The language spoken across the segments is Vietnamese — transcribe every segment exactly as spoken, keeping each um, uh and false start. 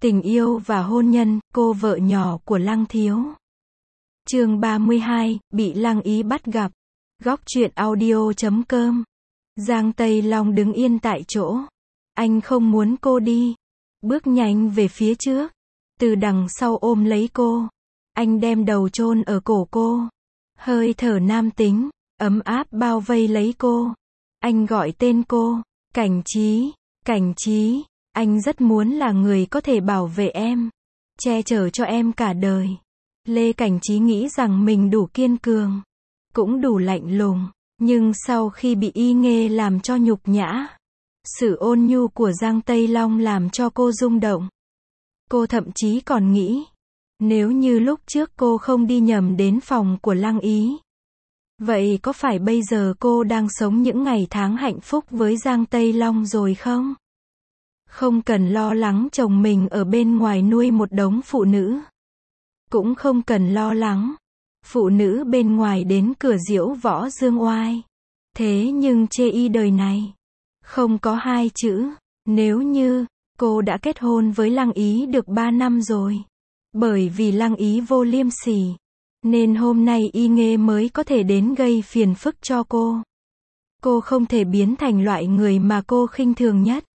Tình yêu và hôn nhân, cô vợ nhỏ của Lăng Thiếu. Chương ba mươi hai, bị Lăng Ý bắt gặp. Góc truyện audio chấm com. Giang Tây Long đứng yên tại chỗ. Anh không muốn cô đi. Bước nhanh về phía trước. Từ đằng sau ôm lấy cô. Anh đem đầu chôn ở cổ cô. Hơi thở nam tính, ấm áp bao vây lấy cô. Anh gọi tên cô. Cảnh Trí, Cảnh Trí. Anh rất muốn là người có thể bảo vệ em, che chở cho em cả đời. Lê Cảnh Trí nghĩ rằng mình đủ kiên cường, cũng đủ lạnh lùng, nhưng sau khi bị Y Nghê làm cho nhục nhã, sự ôn nhu của Giang Tây Long làm cho cô rung động. Cô thậm chí còn nghĩ, nếu như lúc trước cô không đi nhầm đến phòng của Lăng Ý, vậy có phải bây giờ cô đang sống những ngày tháng hạnh phúc với Giang Tây Long rồi không? Không cần lo lắng chồng mình ở bên ngoài nuôi một đống phụ nữ. Cũng không cần lo lắng phụ nữ bên ngoài đến cửa diễu võ dương oai. Thế nhưng chê y đời này không có hai chữ nếu như. Cô đã kết hôn với Lăng Ý được ba năm rồi. Bởi vì Lăng Ý vô liêm sỉ, nên hôm nay Y Nghê mới có thể đến gây phiền phức cho cô. Cô không thể biến thành loại người mà cô khinh thường nhất.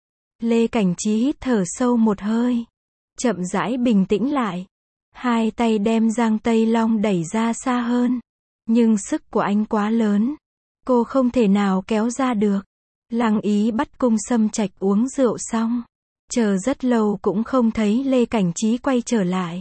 Lê Cảnh Trí hít thở sâu một hơi, chậm rãi bình tĩnh lại. Hai tay đem Giang Tây Long đẩy ra xa hơn. Nhưng sức của anh quá lớn, cô không thể nào kéo ra được. Lăng Ý bắt Cung Sâm Trạch uống rượu xong, chờ rất lâu cũng không thấy Lê Cảnh Trí quay trở lại.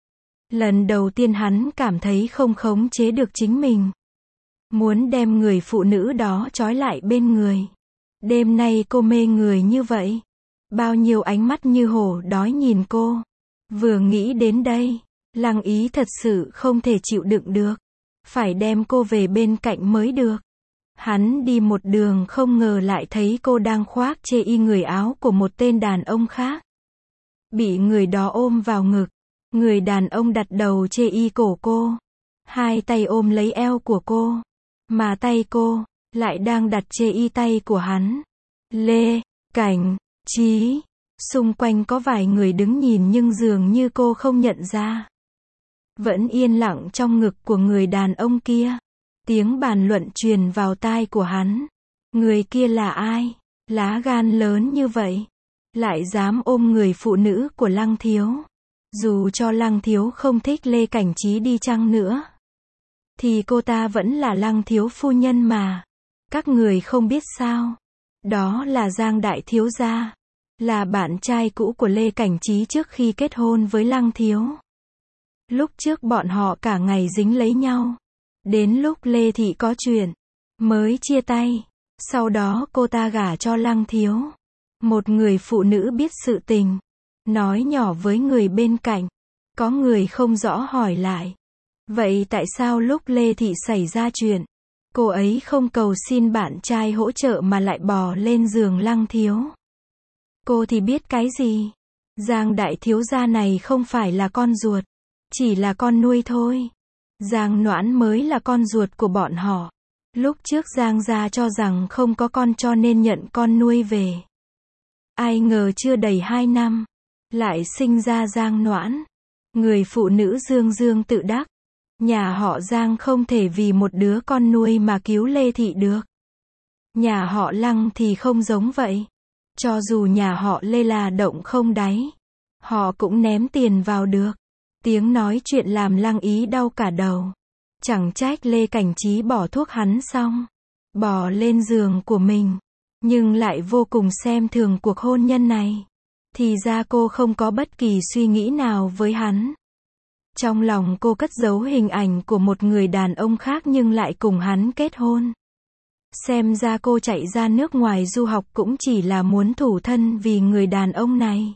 Lần đầu tiên hắn cảm thấy không khống chế được chính mình, muốn đem người phụ nữ đó trói lại bên người. Đêm nay cô mê người như vậy, bao nhiêu ánh mắt như hổ đói nhìn cô. Vừa nghĩ đến đây, Lăng Ý thật sự không thể chịu đựng được, phải đem cô về bên cạnh mới được. Hắn đi một đường không ngờ lại thấy cô đang khoác chê y người áo của một tên đàn ông khác. Bị người đó ôm vào ngực, người đàn ông đặt đầu chê y cổ cô, hai tay ôm lấy eo của cô, mà tay cô lại đang đặt chê y tay của hắn. Lê Cảnh Trí, xung quanh có vài người đứng nhìn nhưng dường như cô không nhận ra. Vẫn yên lặng trong ngực của người đàn ông kia. Tiếng bàn luận truyền vào tai của hắn. Người kia là ai? Lá gan lớn như vậy, lại dám ôm người phụ nữ của Lăng Thiếu. Dù cho Lăng Thiếu không thích Lê Cảnh Trí đi chăng nữa, thì cô ta vẫn là Lăng Thiếu phu nhân mà. Các người không biết sao? Đó là Giang Đại Thiếu gia, là bạn trai cũ của Lê Cảnh Trí trước khi kết hôn với Lăng Thiếu. Lúc trước bọn họ cả ngày dính lấy nhau. Đến lúc Lê Thị có chuyện, mới chia tay. Sau đó cô ta gả cho Lăng Thiếu, một người phụ nữ biết sự tình, nói nhỏ với người bên cạnh. Có người không rõ hỏi lại, vậy tại sao lúc Lê Thị xảy ra chuyện, cô ấy không cầu xin bạn trai hỗ trợ mà lại bò lên giường Lăng Thiếu? Cô thì biết cái gì? Giang Đại Thiếu gia này không phải là con ruột, chỉ là con nuôi thôi. Giang Noãn mới là con ruột của bọn họ. Lúc trước Giang gia cho rằng không có con cho nên nhận con nuôi về. Ai ngờ chưa đầy hai năm, lại sinh ra Giang Noãn. Người phụ nữ dương dương tự đắc. Nhà họ Giang không thể vì một đứa con nuôi mà cứu Lê Thị được. Nhà họ Lăng thì không giống vậy. Cho dù nhà họ Lê là động không đáy, họ cũng ném tiền vào được. Tiếng nói chuyện làm Lăng Ý đau cả đầu. Chẳng trách Lê Cảnh Trí bỏ thuốc hắn xong, bò lên giường của mình, nhưng lại vô cùng xem thường cuộc hôn nhân này. Thì ra cô không có bất kỳ suy nghĩ nào với hắn. Trong lòng cô cất giấu hình ảnh của một người đàn ông khác nhưng lại cùng hắn kết hôn. Xem ra cô chạy ra nước ngoài du học cũng chỉ là muốn thủ thân vì người đàn ông này.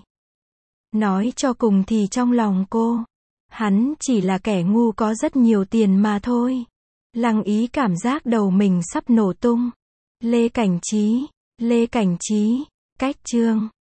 Nói cho cùng thì trong lòng cô, hắn chỉ là kẻ ngu có rất nhiều tiền mà thôi. Lăng Ý cảm giác đầu mình sắp nổ tung. Lê Cảnh Trí, Lê Cảnh Trí, cách chương.